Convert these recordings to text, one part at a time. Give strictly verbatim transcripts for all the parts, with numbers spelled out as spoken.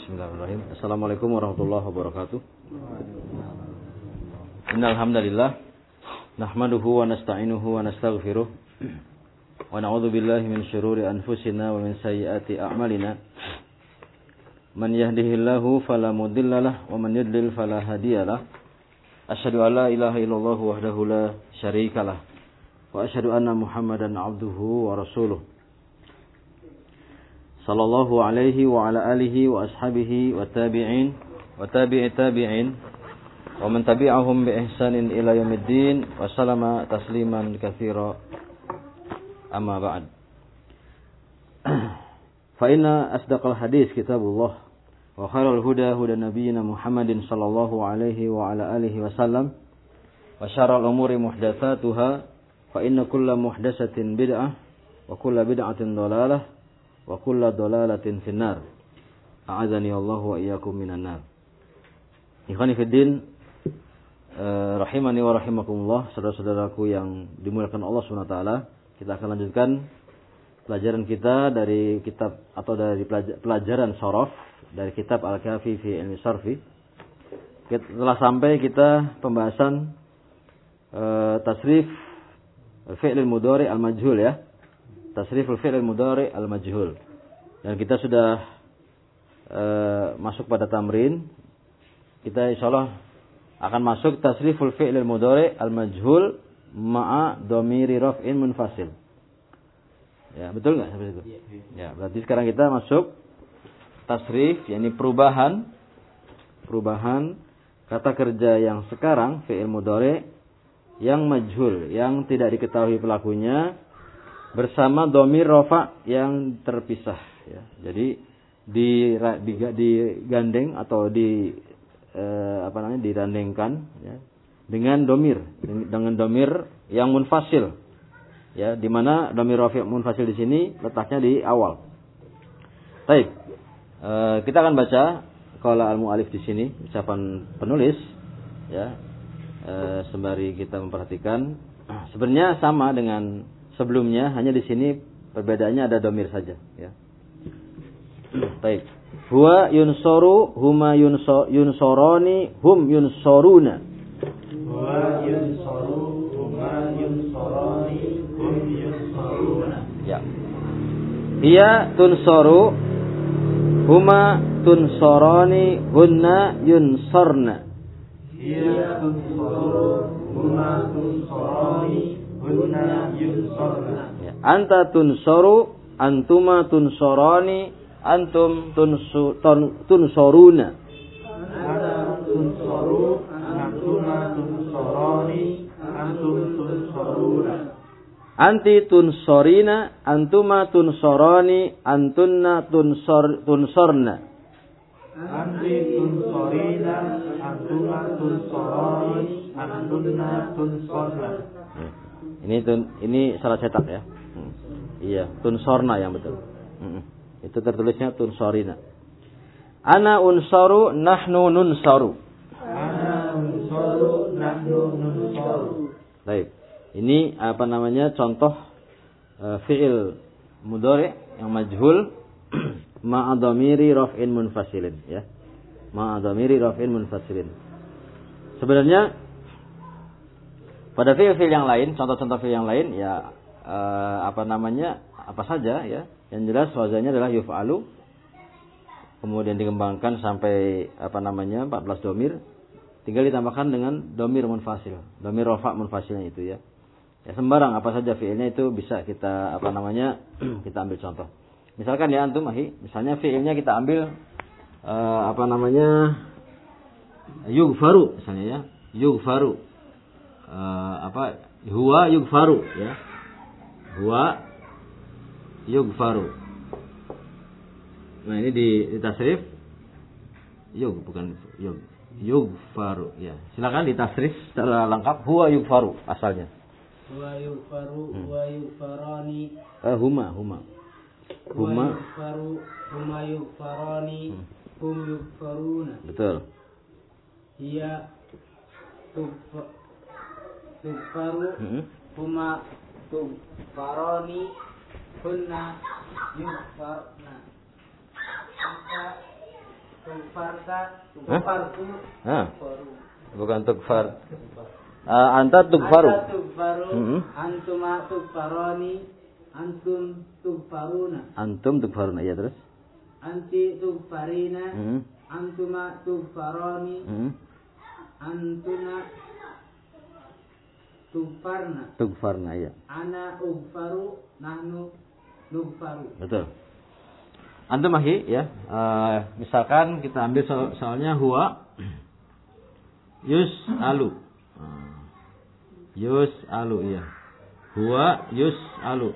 Bismillahirrahmanirrahim. Assalamualaikum warahmatullahi wabarakatuh. Innal hamdalillah nahmaduhu wa nasta'inuhu wa nastaghfiruh wa na'udzu billahi min syururi anfusina wa min sayyiati a'malina. Man yahdihillahu fala mudhillalah wa man yudlil fala hadiyalah. Asyhadu an la ilaha illallah wahdahu la syarikalah wa asyhadu anna Muhammadan 'abduhu wa rasuluh. Sallallahu alaihi wa ala alihi wa ashabihi wa tabi'in wa tabi'i tabi'in wa man tabi'ahum bi ihsanin ila yaumiddin wa sallama tasliman katsira. Amma ba'd. Fa inna asdaqal hadis kitabullah wa khairal huda huda nabiyyina Muhammadin sallallahu alaihi wa ala alihi wa sallam wa syarrul umuri muhdatsatuha fa inna kulla muhdatsatin bid'ah wa kulla bid'atin dhalalah wa kulla dhalalatin finnar. A'adzani Allah wa iyyakum minan nar. Ikhwani fid din, eh, rahimani wa rahimakumullah, saudara-saudaraku yang dimuliakan Allah Subhanahu wa taala. Kita akan lanjutkan pelajaran kita dari kitab atau dari pelajaran shorof dari kitab Al-Kafi fi Ilmi Sarfi. Setelah sampai kita pembahasan eh, tasrif fi'il mudhari al-majhul ya. Tasriful fi'il mudhari al-majhul. Dan kita sudah uh, masuk pada tamrin. Kita insyaallah akan masuk tasriful fi'il mudhari al-majhul ma'a dhamiri raf'in munfasil. Ya, betul enggak sampai situ? Ya, berarti sekarang kita masuk tasrif, yakni perubahan perubahan kata kerja yang sekarang fi'il mudhari yang majhul, yang tidak diketahui pelakunya bersama dhamir rafa yang terpisah ya. Jadi di digandeng atau di eh, apa namanya dirandengkan ya dengan dhamir dengan dhamir yang munfasil ya, di mana dhamir rafi munfasil di sini letaknya di awal. Baik. Eh, kita akan baca qala al-mu'allif di sini, ucapan penulis ya. Eh, sembari kita memperhatikan sebenarnya sama dengan sebelumnya, hanya di sini perbedaannya ada dhamir saja ya. Baik. Huwa yunsaru huma yunso, yunsorani hum yunsoruna. Huwa yunsaru huma yunsorani hum yunsoruna. Ya. Hiya tunsaru huma tunsorani hunna yunsorna. Hiya tunsaru huma tunsorani ya. Anta tunsoru antuma tunsorani antum tunsu, ton, tunsoruna. Anta tunsoru antuma tunsorani antum tunsoruna. Anti tunsorina antuma tunsorani antunna tunsor, tunsorna. Anti tunsorina antuma tunsorani antunna tunsorna. Ini tun, ini salah cetak ya. Hmm. Iya, tunsorna yang betul. Hmm. Itu tertulisnya tunsorina. Ana unsaru nahnu nunsaru. Ana unsaru nahnu nunsaru. Baik. Ini apa namanya contoh uh, fi'il mudhari yang majhul ma'a dhamiri raf'in munfasilin ya. Ma'a dhamiri raf'in munfasilin. Sebenarnya pada fi'il-fi'il yang lain, contoh-contoh fi'il yang lain ya eh, apa namanya? Apa saja ya. Yang jelas wazannya adalah yuf'alu. Kemudian dikembangkan sampai apa namanya? empat belas dhamir. Tinggal ditambahkan dengan dhamir munfasil. Dhamir rafa' munfasilnya itu ya. Ya sembarang apa saja fi'ilnya itu bisa kita apa namanya? kita ambil contoh. Misalkan ya antum ahi, misalnya fi'ilnya kita ambil eh, apa namanya? yughfaru misalnya ya. Yughfaru. Uh, apa huwa yughfaru ya, huwa yughfaru. Nah ini di, di tasrif yug bukan yug yughfaru ya. Silakan di tasrif secara lengkap huwa yughfaru asalnya. Huwa yughfaru hmm. huwa yughfarani. Uh, huma huma huma yughfaru huma yughfarani hmm. hum yughfaruna. Betul. Hiya tughfaru Tufaru hmm. huma tufaroni hunna yufarna. Anta Tugfarta, tugfartu, Hah? Bukan tugfar. Uh, anta tugfaru. Anta tugfaru, Mm-hmm. antuma tugfaroni, antum tugfaruna. Antum tugfaruna, ya terus. Anti tugfarina, Mm-hmm. antuma tugfaroni, Mm-hmm. antuna tugfarna. Tugfarna, ya. Ana ugfaru, nahnu nugfaru. Betul. Antum ahi, ya. Uh, misalkan kita ambil soal, soalnya huwa yus alu. Uh, yus alu, ya. Huwa yus alu.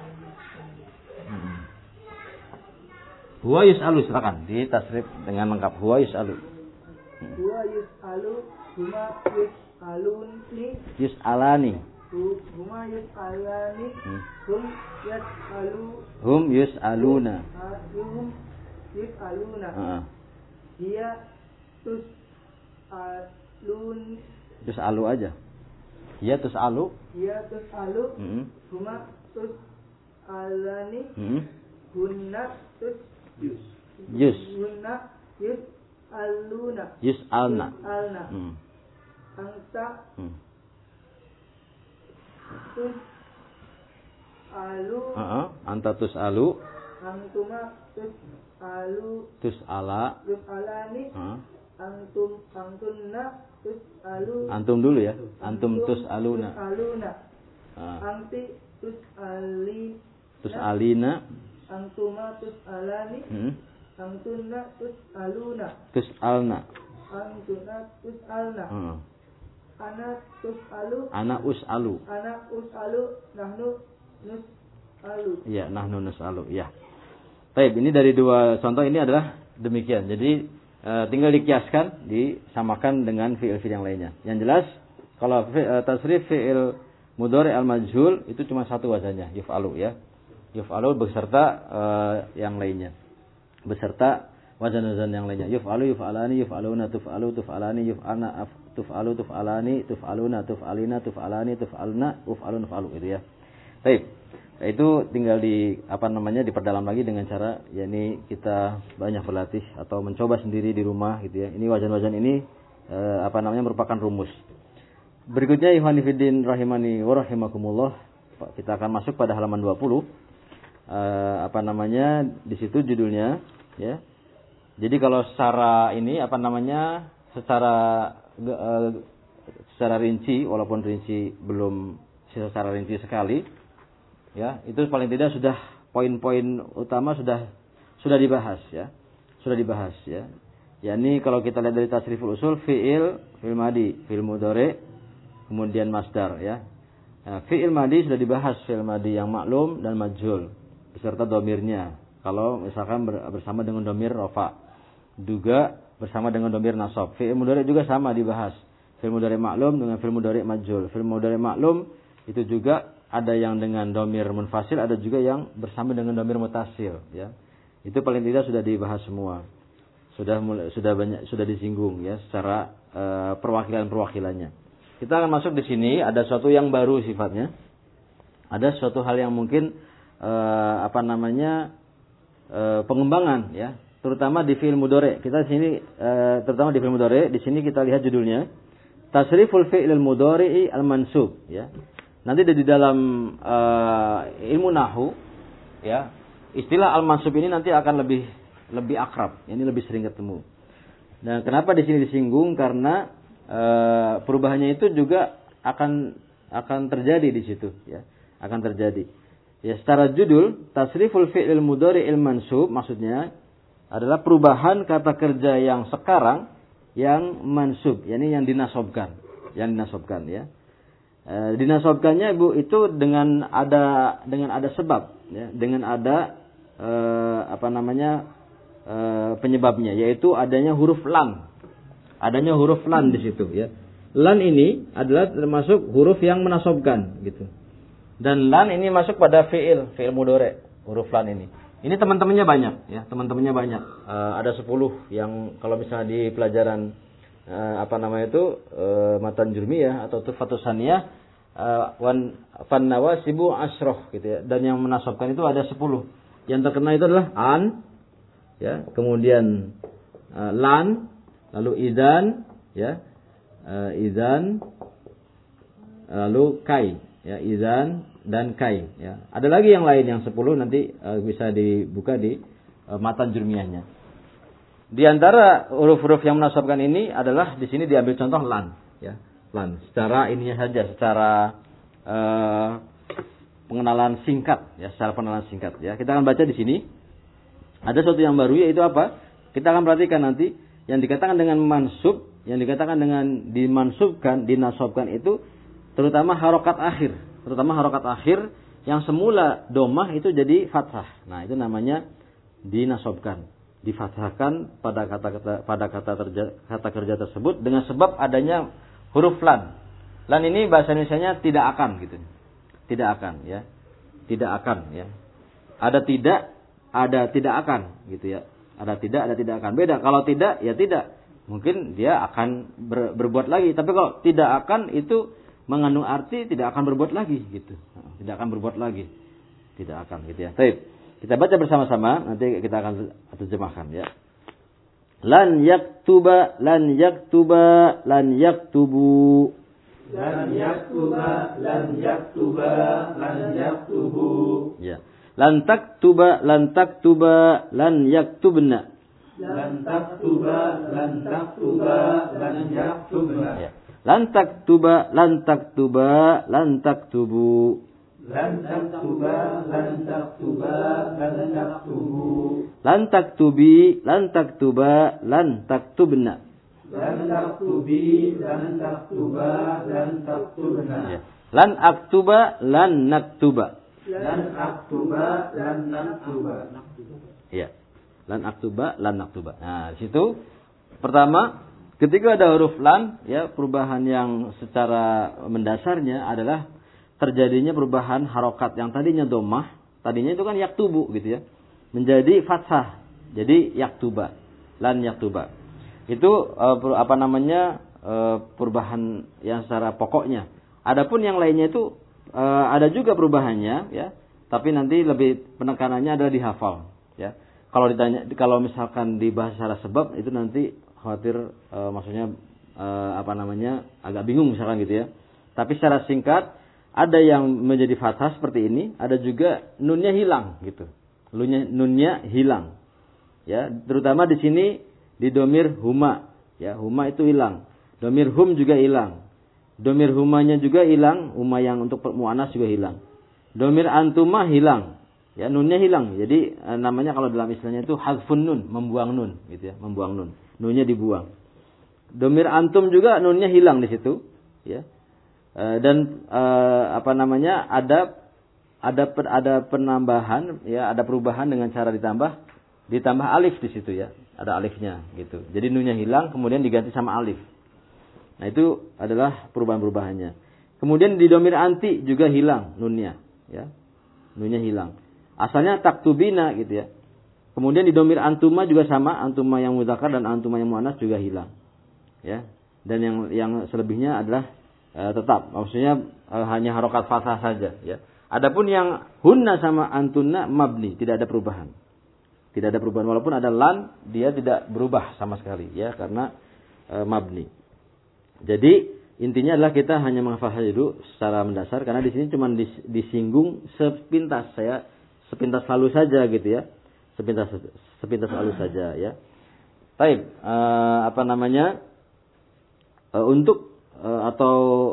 Hmm. Huwa yus alu, silakan ditasrif dengan lengkap. Huwa yus alu. Huwa yus'alu, huma yus'aluni, Yus alani. hu- huma yus'alani, Hmm. hum yus'alu, Hum yus aluna. ha- hum yus'aluna. Uh, Dia tus'alun, Yus alu aja. Ya tus alu. dia tus'alu, Hmm. huma tus'alani, Hmm. hunna tus Yus. hunna yus'aluna, Yus alna. alna. Hmm. Anta Hmm. tus'alu, Uh-uh. Anta tus alu. antuma tus'alu, Tus ala. yus'alani, Uh. antum antunna tus'alu, Antum dulu ya. Antum tus aluna. tus'aluna, Uh. anti tus'ali, Tus alina. antuma tus'alani, Hmm. antunna tus'aluna, Tus alna. antuna tus'alna, Uh. ana tus'alu, Ana us alu. ana us'alu, nahnu nus'alu. Ya, nahnu nus'alu. Ya. Baik, ini dari dua contoh ini adalah demikian. Jadi e, tinggal dikiaskan, disamakan dengan fi'il-fi'il yang lainnya. Yang jelas kalau fi, e, tasrif fi'il mudhari al-majhul itu cuma satu wazannya, yuf'alu ya. Yuf'alu beserta e, yang lainnya. Beserta wazan-wazan yang lainnya. Yuf'alu, yuf'alani, yuf'aluna, tuf'alu, tuf'alani, yuf'ana, af, tuf'alu, tuf'alani, tuf'aluna, tuf'alina, tuf'alani, tuf'alna, uf'alu, nuf'alu itu ya. Baik. Itu tinggal di apa namanya diperdalam lagi dengan cara yakni kita banyak berlatih atau mencoba sendiri di rumah gitu ya. Ini wazan-wazan ini e, apa namanya merupakan rumus. Berikutnya ikhwani fiddin rahimani wa rahimakumullah. Kita akan masuk pada halaman dua puluh. E, apa namanya di situ judulnya ya. Jadi kalau secara ini apa namanya secara e, secara rinci walaupun rinci belum secara rinci sekali ya, itu paling tidak sudah poin-poin utama sudah sudah dibahas ya. Sudah dibahas ya. yakni kalau kita lihat dari tasriful usul fi'il, fi'il madi, fi'il mudhari, kemudian masdar ya. Nah, fi'il madi sudah dibahas, fi'il madi yang maklum dan majhul beserta domirnya. Kalau misalkan bersama dengan domir rafa, juga bersama dengan domir nasab. Fi'il mudhari juga sama dibahas. Fi'il mudhari maklum dengan fi'il mudhari majhul. Fi'il mudhari maklum itu juga ada yang dengan domir munfasil, ada juga yang bersama dengan domir mutasil ya. Itu paling tidak sudah dibahas semua. Sudah mulai, sudah banyak sudah disinggung ya secara uh, perwakilan-perwakilannya. Kita akan masuk di sini ada sesuatu yang baru sifatnya. Ada suatu hal yang mungkin uh, apa namanya uh, pengembangan ya, terutama di fi'il mudhari. Kita di sini uh, terutama di fi'il mudhari, di sini kita lihat judulnya Tasriful fi'il mudhari'i al-mansub ya. Nanti di dalam uh, ilmu nahwu ya, istilah al-mansub ini nanti akan lebih lebih akrab, ini lebih sering ketemu. Nah, kenapa di sini disinggung? Karena uh, perubahannya itu juga akan akan terjadi di situ ya, akan terjadi. Ya, secara judul tasriful fi'il mudhari'il mansub maksudnya adalah perubahan kata kerja yang sekarang yang mansub, yakni yang dinasobkan, yang dinasobkan ya. E, dinasobkannya Bu itu dengan ada dengan ada sebab ya, dengan ada e, apa namanya e, penyebabnya, yaitu adanya huruf lan. Adanya huruf lan di situ ya. Lan ini adalah termasuk huruf yang menasobkan gitu. Dan lan ini masuk pada fi'il, fi'il mudhari, huruf lan ini. Ini teman-temannya banyak ya, teman-temannya banyak. E, ada sepuluh yang kalau misalnya di pelajaran e, apa namanya itu e, matan jurmiyah atau tufatus saniyah wan fan nawasibu asroh gitu ya. Dan yang menasabkan itu ada sepuluh. Yang terkena itu adalah an ya, kemudian uh, lan, lalu idzan, ya, uh, idzan, lalu kai, ya, idzan dan kai, ya. Ada lagi yang lain yang sepuluh nanti uh, bisa dibuka di uh, matan jurmiyahnya. Di antara huruf-huruf yang menasabkan ini adalah di sini diambil contoh lan, ya, lan. Secara ininya saja, secara uh, pengenalan singkat, ya, secara pengenalan singkat, ya. Kita akan baca di sini. Ada sesuatu yang baru, yaitu apa? Kita akan perhatikan nanti yang dikatakan dengan mansub, yang dikatakan dengan dimansubkan, dinasobkan itu terutama harokat akhir, terutama harokat akhir yang semula domah itu jadi fathah. Nah, itu namanya dinasobkan, difathahkan pada kata-kata pada kata kerja, kata kerja tersebut dengan sebab adanya huruf lan. Lan ini bahasa Indonesianya tidak akan gitu. Tidak akan, ya. Tidak akan, ya. Ada tidak, ada tidak akan gitu, ya. Ada tidak, ada tidak akan. Beda. Kalau tidak, ya tidak. Mungkin dia akan ber, berbuat lagi. Tapi kalau tidak akan itu mengandung arti tidak akan berbuat lagi gitu. Tidak akan berbuat lagi. Tidak akan gitu, ya. Baik. Kita baca bersama-sama, nanti kita akan terjemahkan, ya. Lan yaktuba, lan yaktuba, lan yaktubu. Lan yaktuba, lan yaktuba, lan yaktubu. Ya. Lan taktuba, lan taktuba, lan yaktubna. Lan taktuba, lan taktuba, lan yaktubna. Ya. Lan taktuba, lan taktuba, lan taktubu. Lan taktuba, lan taktuba, lan taktubu. Lan taktubi, lan taktuba, lan taktubna. Lan taktubi, lan taktuba, lan taktubna. Ya. Lan aktuba, lan naktuba. Lan aktuba, lan naktuba. Ya. Lan aktuba, lan naktuba. Nah, di situ pertama, ketika ada huruf lan, ya, perubahan yang secara mendasarnya adalah terjadinya perubahan harokat yang tadinya domah, tadinya itu kan yaktubu gitu, ya, menjadi fathah, jadi yaktuba, lan yaktuba. Itu uh, apa namanya uh, perubahan yang secara pokoknya. Adapun yang lainnya itu uh, ada juga perubahannya, ya, tapi nanti lebih penekanannya adalah dihafal, ya. Kalau ditanya, kalau misalkan dibahas secara sebab itu nanti khawatir uh, maksudnya uh, apa namanya agak bingung misalkan gitu, ya. Tapi secara singkat ada yang menjadi fathah seperti ini, ada juga nunnya hilang gitu. Nunnya, nunnya hilang. Ya, terutama di sini di domir huma, ya, huma itu hilang. Domir hum juga hilang. Domir humanya juga hilang, huma yang untuk muannas juga hilang. Domir antuma hilang. Ya, nunnya hilang. Jadi namanya kalau dalam istilahnya itu hadfun nun, membuang nun gitu, ya, membuang nun. Nunnya dibuang. Domir antum juga nunnya hilang di situ, ya. Dan eh, apa namanya ada ada ada penambahan, ya, ada perubahan dengan cara ditambah ditambah alif di situ, ya, ada alifnya gitu. Jadi nunnya hilang kemudian diganti sama alif. Nah, itu adalah perubahan-perubahannya. Kemudian di domir anti juga hilang nunnya, ya, nunnya hilang. Asalnya taktubina gitu, ya. Kemudian di domir antuma juga sama, antuma yang mudzakkar dan antuma yang muannas juga hilang, ya. Dan yang yang selebihnya adalah Uh, tetap, maksudnya uh, hanya harokat fathah saja, ya. Adapun yang hunna sama antunna mabni, tidak ada perubahan. Tidak ada perubahan walaupun ada lan, dia tidak berubah sama sekali, ya, karena uh, mabni. Jadi intinya adalah kita hanya menghafal saja dulu secara mendasar, karena di sini cuma dis, disinggung sepintas, saya sepintas lalu saja gitu, ya. Sepintas sepintas lalu saja, ya. Baik, uh, apa namanya? Uh, untuk Uh, atau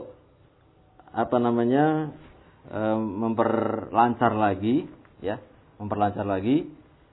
apa namanya uh, memperlancar lagi, ya, memperlancar lagi,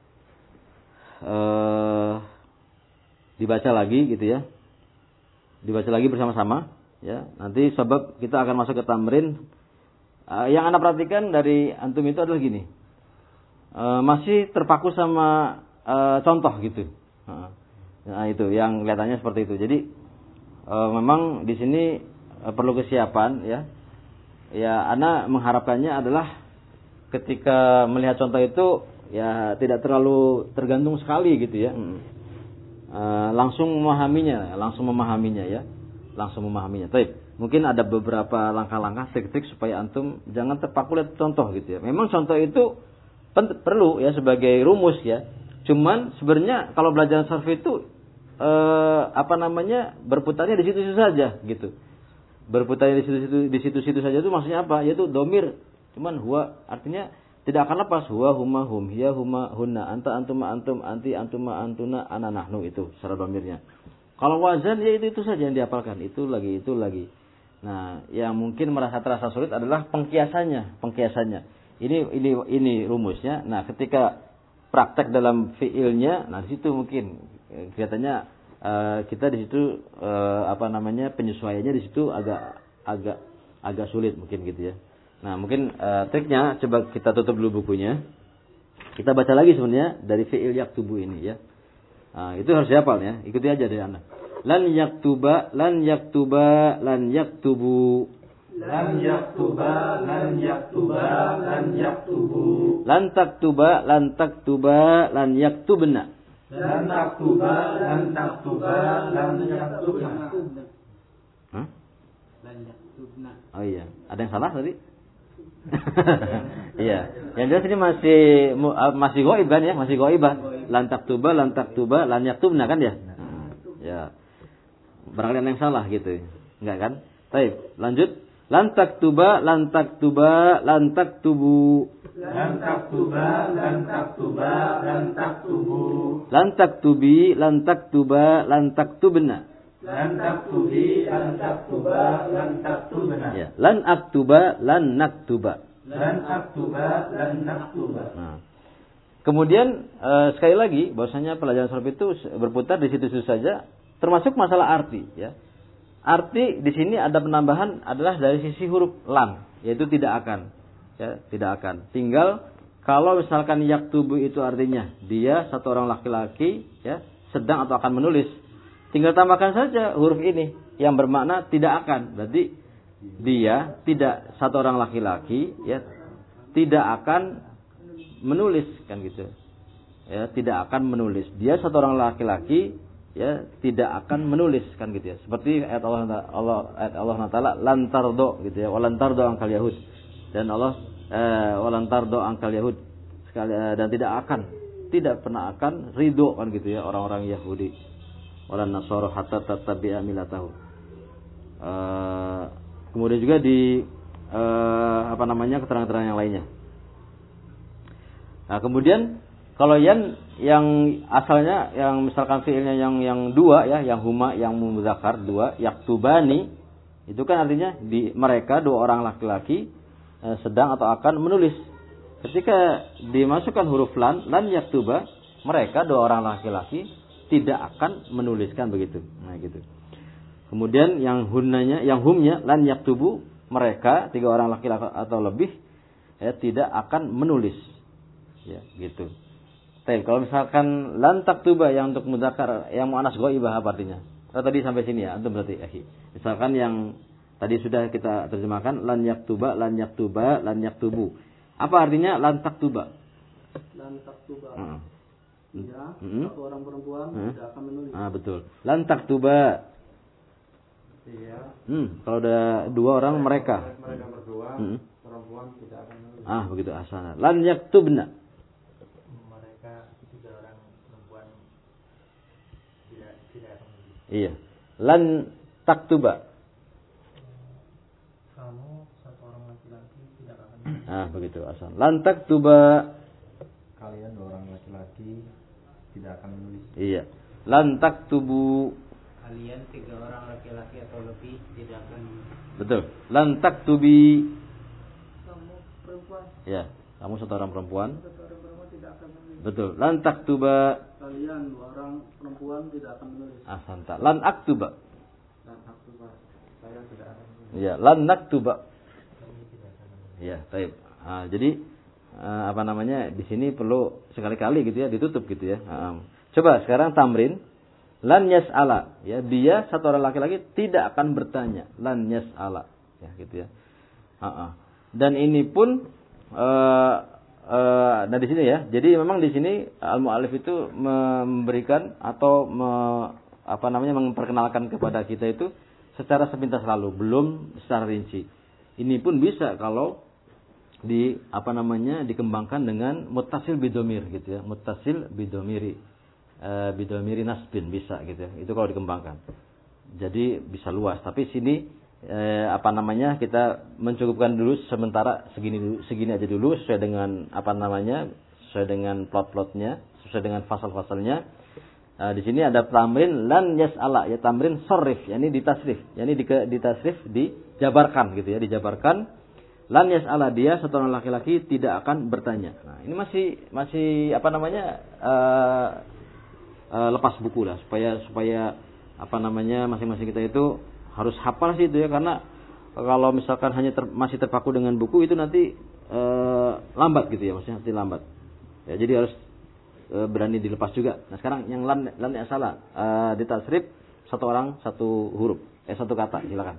uh, dibaca lagi gitu, ya, dibaca lagi bersama-sama, ya. Nanti sebab kita akan masuk ke tamrin. Uh, yang Anda perhatikan dari antum itu adalah gini, uh, masih terpaku sama uh, contoh gitu. Uh, nah, itu yang kelihatannya seperti itu. Jadi E, memang di sini e, perlu kesiapan, ya. Ya, ana mengharapkannya adalah ketika melihat contoh itu, ya, tidak terlalu tergantung sekali gitu, ya. E, langsung memahaminya, langsung memahaminya, ya. Langsung memahaminya. Baik, mungkin ada beberapa langkah-langkah trik-trik supaya antum jangan terpaku lihat contoh gitu, ya. Memang contoh itu pen- perlu, ya, sebagai rumus, ya. Cuman sebenarnya kalau belajar sarf itu eh, apa namanya berputarnya di situ-situ saja gitu. Berputarnya di situ-situ di situ-situ saja itu maksudnya apa? Yaitu domir. Cuman huwa artinya tidak akan lepas. Huwa huma hum, hiya huma hunna, anta antuma antum, anti antuma antuna, ana nahnu, itu secara domirnya. Kalau wazan ya itu itu saja yang dihafalkan, itu lagi itu lagi. Nah, yang mungkin merasa terasa sulit adalah pengkiasannya, pengkiasannya. Ini ini ini rumusnya. Nah, ketika praktek dalam fiilnya, nah di situ mungkin kelihatannya uh, kita di situ uh, apa namanya penyesuaiannya di situ agak agak agak sulit mungkin gitu ya. Nah, mungkin uh, triknya coba kita tutup dulu bukunya. Kita baca lagi sebenarnya dari fiil yaktubu ini ya. Nah, itu harus dihafal ya. Ikuti aja dari Anda. Lan yaktuba, lan yaktuba, lan yaktubu. Lan yaktuba, lan yaktuba, lan yaktubu. Lan taktuba, lan taktuba, lan yaktubna. Lan taktuba, lan taktuba, lan yaktubna. Hah? Lan yaktubna. Oh iya, ada yang salah tadi? Iya, yang jelas ini masih masih ghaib kan ya, masih ghaibah. Lan taktuba, lan taktuba, lan yaktubna kan ya? Ya. Barangkali ada yang salah gitu. Enggak kan? Baik, lanjut. Lan taktuba, lan taktuba, lan taktubu. Lan taktuba, lan taktuba, lan taktubu. Lan taktubi, lan taktuba, lan taktubna. Lan taktubi, lan taktuba, lan taktubna. Ya, lan aktuba, lan naktuba. Lan aktuba, lan naktuba. Nah. Kemudian uh, sekali lagi bahwasanya pelajaran sarf itu berputar di situ-situ saja, termasuk masalah arti ya. Arti di sini ada penambahan adalah dari sisi huruf lan, yaitu tidak akan. Ya, tidak akan. Tinggal kalau misalkan yaktubu itu artinya dia satu orang laki-laki ya, sedang atau akan menulis. Tinggal tambahkan saja huruf ini yang bermakna tidak akan. Berarti dia tidak satu orang laki-laki ya, tidak akan menulis kan gitu. Ya, tidak akan menulis. Dia satu orang laki-laki ya, tidak akan menulis kan gitu ya. Seperti ayat Allah Allah ayat Allah Taala lan tardo gitu ya, walan tardo angkal yahud. Dan Allah eh, walan tardo angkal yahud sekali eh, dan tidak akan tidak pernah akan ridho kan gitu ya orang-orang Yahudi. Walan nasara hatta tattabi'a millatahu. Eh, kemudian juga di eh, apa namanya keterangan-keterangan yang lainnya. Nah, kemudian kalau yan yang asalnya yang misalkan fiilnya yang yang dua ya, yang huma yang muzakkar dua, yaktubani, itu kan artinya di mereka dua orang laki-laki eh, sedang atau akan menulis. Ketika dimasukkan huruf lan, lan yaktuba, mereka dua orang laki-laki tidak akan menuliskan begitu. Nah, gitu. Kemudian yang hunnanya, yang humnya lan yaktubu, mereka tiga orang laki-laki atau lebih ya tidak akan menulis. Ya, gitu. Tapi kalau misalkan lan taktuba yang untuk mudzakkar yang muannas ghaibah apa artinya? Oh, tadi sampai sini ya, antum berarti akhi. Misalkan yang tadi sudah kita terjemahkan lan yaktuba, lan yaktuba, lan yaktubu. Apa artinya lan taktuba? Lan taktuba. Heeh. Ya, Hmm. satu orang perempuan Hmm. tidak akan menulis. Ah, betul. Lan taktuba. Iya. Hmm, kalau ada dua orang mereka. Mereka berdua, Hmm. perempuan tidak akan menulis. Ah, begitu asana. Lan yaktubna. Mereka tiga orang perempuan tidak tidak akan menulis. Iya. Lan taktuba. Kamu satu orang laki-laki tidak akan menulis. Ah, begitu asana. Lan taktuba. Kalian dua orang laki-laki tidak akan menulis. Iya. Lan taktubu. Kalian tiga orang laki-laki atau lebih tidak akan. Betul. Lan taktubi. Kamu perempuan, Ya, kamu satu orang perempuan. satu orang perempuan tidak akan menulis. Betul. Lan taktuba. Kalian dua orang perempuan tidak akan menulis. Ahsanta. Lan aktuba. Dan aktuba, saya tidak akan menulis. Iya, lan naktuba. Kami tidak akan menulis. Iya, baik. Ah, jadi ah, apa namanya? Di sini perlu sekali-kali gitu ya, ditutup gitu ya. Ah, coba sekarang tamrin. Lan yas'ala, ya, dia satu orang laki-laki tidak akan bertanya. Lan yas'ala, ya gitu ya. Ah, dan ini pun uh, uh, nah di sini ya. Jadi memang di sini al-mu'allif itu memberikan atau me, apa namanya memperkenalkan kepada kita itu secara sepintas lalu, belum secara rinci. Ini pun bisa kalau di apa namanya dikembangkan dengan muttasil bidomir gitu ya, muttasil bidomiri. uh, bidomiri nasbin bisa gitu ya. Itu kalau dikembangkan. Jadi bisa luas. Tapi sini uh, apa namanya kita mencukupkan dulu sementara segini dulu, segini aja dulu sesuai dengan apa namanya sesuai dengan plot-plotnya, sesuai dengan fasal-fasalnya. Uh, di sini ada tamrin lan yas'ala, ya tamrin sorif, yakni ditasrif, yakni di, ditasrif dijabarkan gitu ya, dijabarkan. Lan yas'ala, dia satu orang laki-laki tidak akan bertanya. Nah, ini masih masih apa namanya uh, uh, lepas buku lah supaya supaya apa namanya masing-masing kita itu harus hafal sih itu ya, karena kalau misalkan hanya ter, masih terpaku dengan buku itu nanti uh, lambat gitu ya, maksudnya nanti lambat. Ya, jadi harus uh, berani dilepas juga. Nah, sekarang yang lan lan yas'ala uh, ditasrif satu orang satu huruf, eh satu kata, silakan.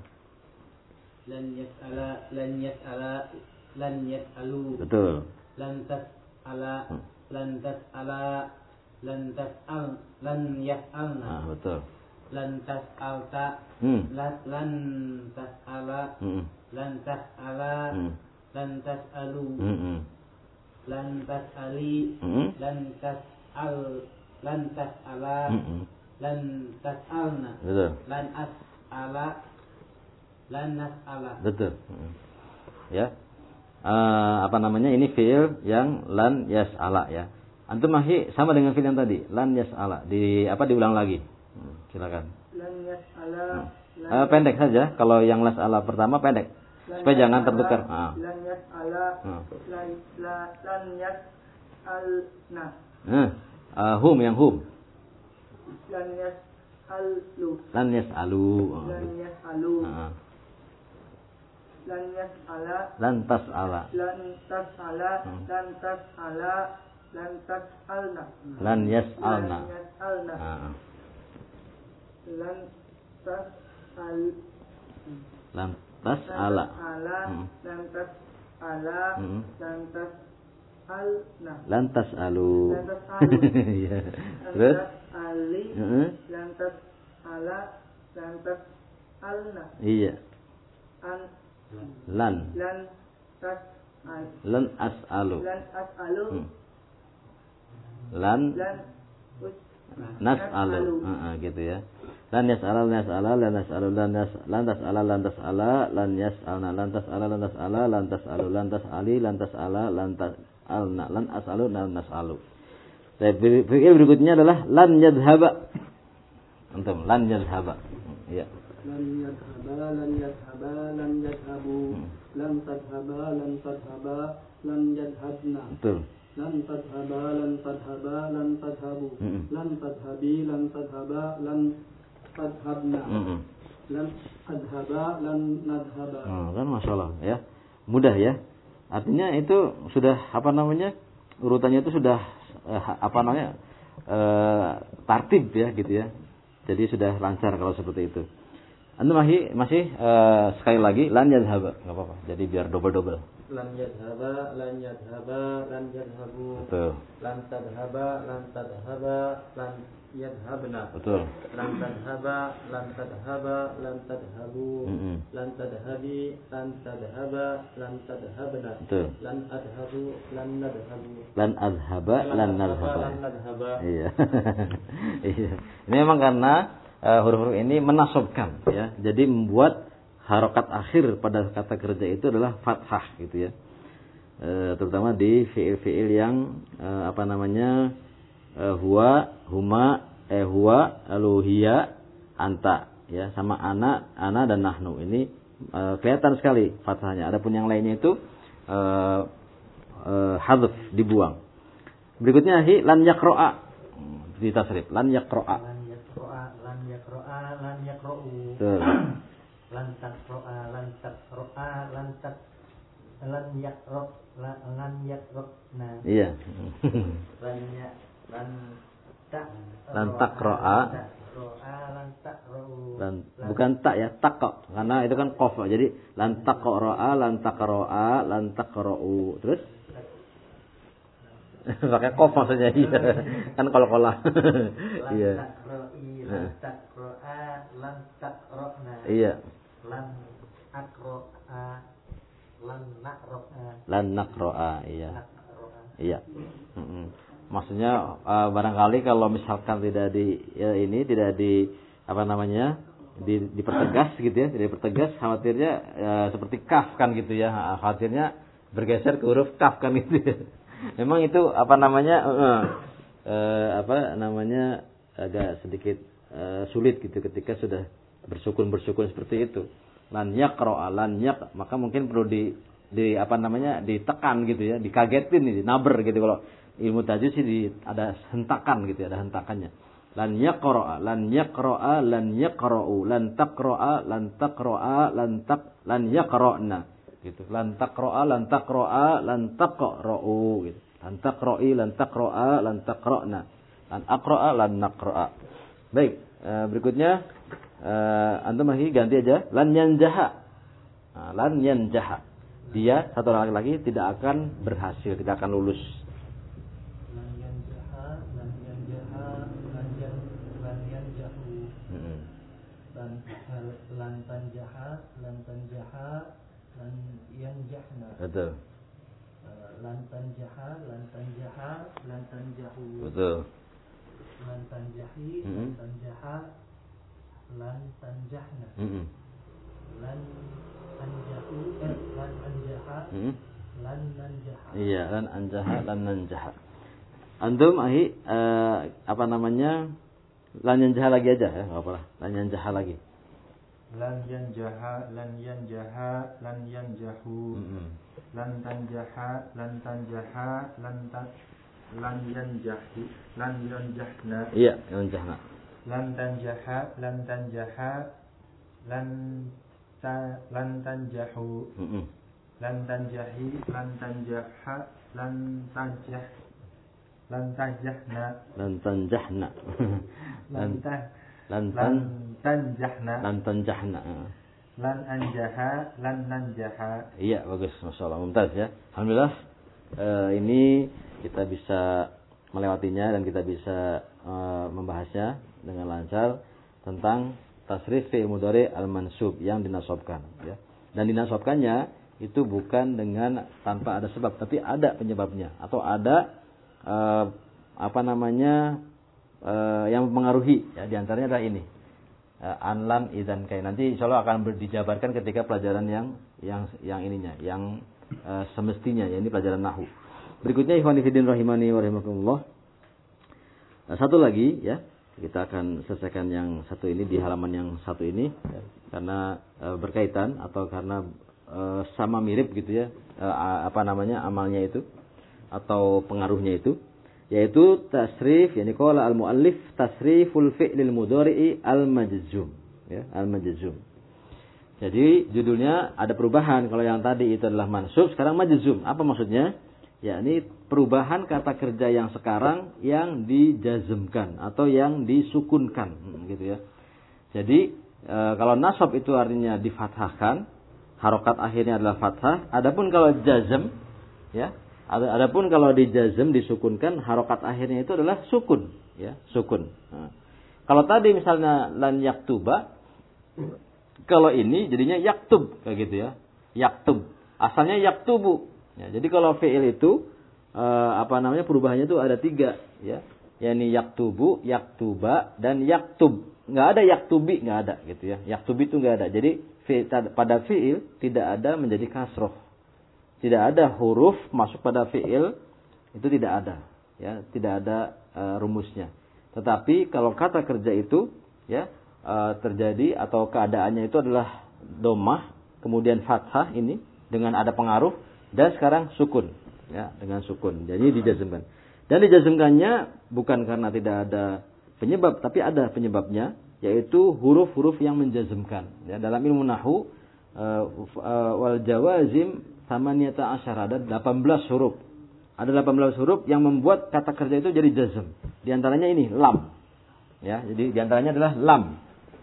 Lan yas'ala lan yas'ala lan yas'alu. Betul. Lan tas'ala lan tas'ala lan tas'al lan yas'alna. Nah, betul. Lan tas'alta Hmm. lan lan tas'ala Hmm. lan tas'ala Hmm. lan tas'alu Hmm. lan tas'ali Hmm. lan tas'al lan tas'ala Hmm. lan tas'alna. Betul. Lan as'ala lan nas'ala. Betul. Ya. Uh, apa namanya? Ini fi'il yang lan yas'ala ya. Antum masih sama dengan fi'il yang tadi, lan yas'ala. Di apa diulang lagi? Hmm, silakan. Lan yas'ala. Hmm. Uh, pendek saja. Kalau yang yas'ala pertama pendek. Supaya jangan tertukar. Ah. Lan yas'ala. Hmm. Lan la- lan yas'alna. Uh, uh, hum yang hum. Lan yas'alu. Lan yas'alu. Oh, Lan gitu. yas'alu. Uh, Lan yas'ala. lan tas'ala. Lan tas'ala. Hmm. Lan tas'ala. Lan tas'alna. Lan yas'alna. Lan yas'alna. Uh, Lan tas'al. lan tas'ala. Ala. Hmm. Lan tas'ala. Hmm. Lan tas'alna. Lan tas'alu. Lan tas'alu. Iya. Terus? Ali. Heeh. Lan tas'ala. Lan tas'alna. Iya. An Lan. lan tas'al. Lan as'alu. Lan as'alu. Hmm. Lan Lan us. nas'alu. Heeh, gitu ya. Lan yas'ala lan yas'ala lan yas'alu lan yas lan tas'ala lan tas'ala lan yas'alna lan tas'ala lan tas'ala lan tas'alu lan tas'ali lan tas'ala lan tas'alna lan as'alu lan nas'alu. Tapi fi'il berikutnya adalah lan yadhhaba. Antum lan yadhhaba. Iya. Lan yadhhaba. Lan yadhhaba. Lan yadhhabu. Lan tadhhaba. Lan tadhhaba. Lan yadhhabna. Betul. Lan tadhhaba. Lan tadhhaba. Lan tadhhabu. Mm-mm. Lan tadhhabi. Lan tadhhaba. Lan tadhhabna. Mm-mm. Lan adhhaba. Lan nadhhaba. Oh, kan masalah ya. Mudah ya. Artinya itu sudah apa namanya? Urutannya itu sudah eh, apa namanya? Eh, tartib ya gitu ya. Jadi sudah lancar kalau seperti itu. Anda masih masih uh, sekali lagi lan yadhhaba, enggak apa-apa. Jadi biar double-double. Lan yadhhaba lan yadhhaba lan yadhhabu. Betul. Lan tadhhaba lan tadhhaba lan yadhhabna. Betul. Lan tadhhaba lan tadhhaba lan tadhhabu. Mm-mm. Lan tadhhabi lan tadhhaba lan tadhhabna. Betul. Lan adhhabu lan nadhhabu. Lan adhhaba lan nadhhaba. Lan nadhhaba. Iya. Iya. Ini memang karena uh, huruf-huruf ini menasobkan ya. Jadi membuat harokat akhir pada kata kerja itu adalah fathah gitu ya. E, terutama di fiil-fiil yang e, apa namanya e, huwa, huma, eh huwa, lalu hiya, anta ya, sama ana, ana dan nahnu ini e, kelihatan sekali fathahnya. Adapun yang lainnya itu e, e, hadzf, dibuang. Berikutnya hi lan yaqra'a di tasrif, lan yaqra'a. Lan yaqra'a lan yaqra'a lan yaqra'u. Betul. Lan taqra'a lan taqra'a lan taq lan yaqra' lan lan yaqra'na. Iya. Lan ya lan tak Lan taqra'a. taqra'a lan taqra'u. Lan bukan tak ya, taqa. Karena itu kan qaf. Jadi lan taqra'a lan taqra'a lan taqra'u. Terus pakai qaf maksudnya iya. Kan kol-kolah. Iya. Lan taqra'i lan taqra'a lan taqra'na. Iya. Lan aqra'a lan naqra'a. Lan naqra'a, iya. Naqra'a. Iya. Mm-mm. Maksudnya uh, barangkali kalau misalkan tidak di ya ini tidak di apa namanya di, dipertegas gitu ya, tidak dipertegas, khawatirnya uh, seperti kaf kan gitu ya, khawatirnya bergeser ke huruf kaf kan gitu ya. Memang itu apa namanya uh, uh, apa namanya agak sedikit uh, sulit gitu ketika sudah bersukun bersukun seperti itu. Lan yaqra lan yak, maka mungkin perlu di di apa namanya ditekan gitu ya, dikagetin nih, naber gitu. Kalau ilmu tajwid sih di, ada hentakan gitu ya, ada hentakannya. Lan yaqra lan yaqra lan yaqra'u lan taqra'a lan taqra'a lan taq lan yaqra'na gitu. Lan taqra'a lan taqra'a lan taqra'u gitu. Lan taqra'i lan taqra'a lan taqra'na. Lan aqra'a lan naqra'a. Baik, uh, berikutnya uh, antum lagi ganti aja lan yanjaha. Nah, lan yanjaha. Dia satu orang lagi tidak akan berhasil, tidak akan lulus. Lan yanjaha, lan yanjaha, lan yan lan yanjahu. Hmm. Lan lan tanjaha, lan tanjaha, lan yanjahna. Betul. Lan tanjaha, lan tanjaha, lan tanjahu. Betul. Lan tanjahi, Mm-hmm. lan tanjaha, lan tanjahna. Hmm. Lan anjahu, eh, lan anjaha, Hmm. lan nanjaha. Iya, lan anjaha lan nanjaha. Antum ahi uh, apa namanya? Lan yanjaha lagi aja ya, enggak apa-apa. Lan yanjaha lagi. Lan yanjaha lan yanjaha lan yanjahu. Hmm. Lan tanjaha lan tanjaha lan tan lan yanjahi lan yanjahna. Iya, yanjahna. Lan tanjaha lan tanjaha lan ta lan tanjahu. Hmm. Lan tanjahi lan tanjaha lan tanjah lan tanjahna. Lan tanjahna. Lan ta lan lan tan tanjahna. lan tanjahna. Lan anjaha lan nanjaha. Iya, bagus, masya Allah, mumtaz ya. Alhamdulillah uh, ini kita bisa melewatinya dan kita bisa uh, membahasnya dengan lancar tentang tasrif fi'il mudhari al-mansub yang dinasobkan ya. Dan dinasobkannya itu bukan dengan tanpa ada sebab, tapi ada penyebabnya atau ada uh, apa namanya uh, yang mempengaruhi ya, di antaranya adalah ini. Uh, anlam idzan kai. Nanti insyaallah akan dijabarkan ketika pelajaran yang yang yang ininya, yang uh, semestinya ya, ini pelajaran nahwu. Berikutnya ikhwan fillah rahimani wa rahimakumullah. Uh, satu lagi ya. Kita akan selesaikan yang satu ini di halaman yang satu ini ya, karena e, berkaitan atau karena e, sama mirip gitu ya e, apa namanya amalnya itu atau pengaruhnya itu, yaitu tasrif, yani qala al-muallif tasriful fi'lil mudhari'i al-majzum ya, al-majzum. Jadi judulnya ada perubahan. Kalau yang tadi itu adalah mansub, sekarang majzum. Apa maksudnya? Yakni perubahan kata kerja yang sekarang yang dijazmkan atau yang disukunkan gitu ya. Jadi e, kalau nasab itu artinya difathahkan, harokat akhirnya adalah fathah. Adapun kalau jazm ya, adapun kalau dijazm disukunkan, harokat akhirnya itu adalah sukun ya, sukun. Nah, kalau tadi misalnya lan yaktuba, kalau ini jadinya yaktub kayak gitu ya. Yaktub. Asalnya yaktubu. Ya, jadi kalau fi'il itu uh, apa namanya perubahannya itu ada tiga ya, yakni yaktubu, yaktuba dan yaktub. Nggak ada yaktubi, nggak ada gitu ya. Yaktubi itu nggak ada. Jadi fi, pada fi'il tidak ada menjadi kasroh, tidak ada huruf masuk pada fi'il, itu tidak ada ya, tidak ada uh, rumusnya. Tetapi kalau kata kerja itu ya uh, terjadi atau keadaannya itu adalah domah kemudian fathah ini dengan ada pengaruh. Dan sekarang sukun, ya, dengan sukun. Jadi dijazmkan. Dan dijazmkannya bukan karena tidak ada penyebab, tapi ada penyebabnya, yaitu huruf-huruf yang menjazmkan. Ya, dalam ilmu nahwu, uh, uh, wal jawazim thamaniyata asyara, ada delapan belas huruf. Ada delapan belas huruf yang membuat kata kerja itu jadi jazm. Di antaranya ini lam. Ya, jadi di antaranya adalah lam.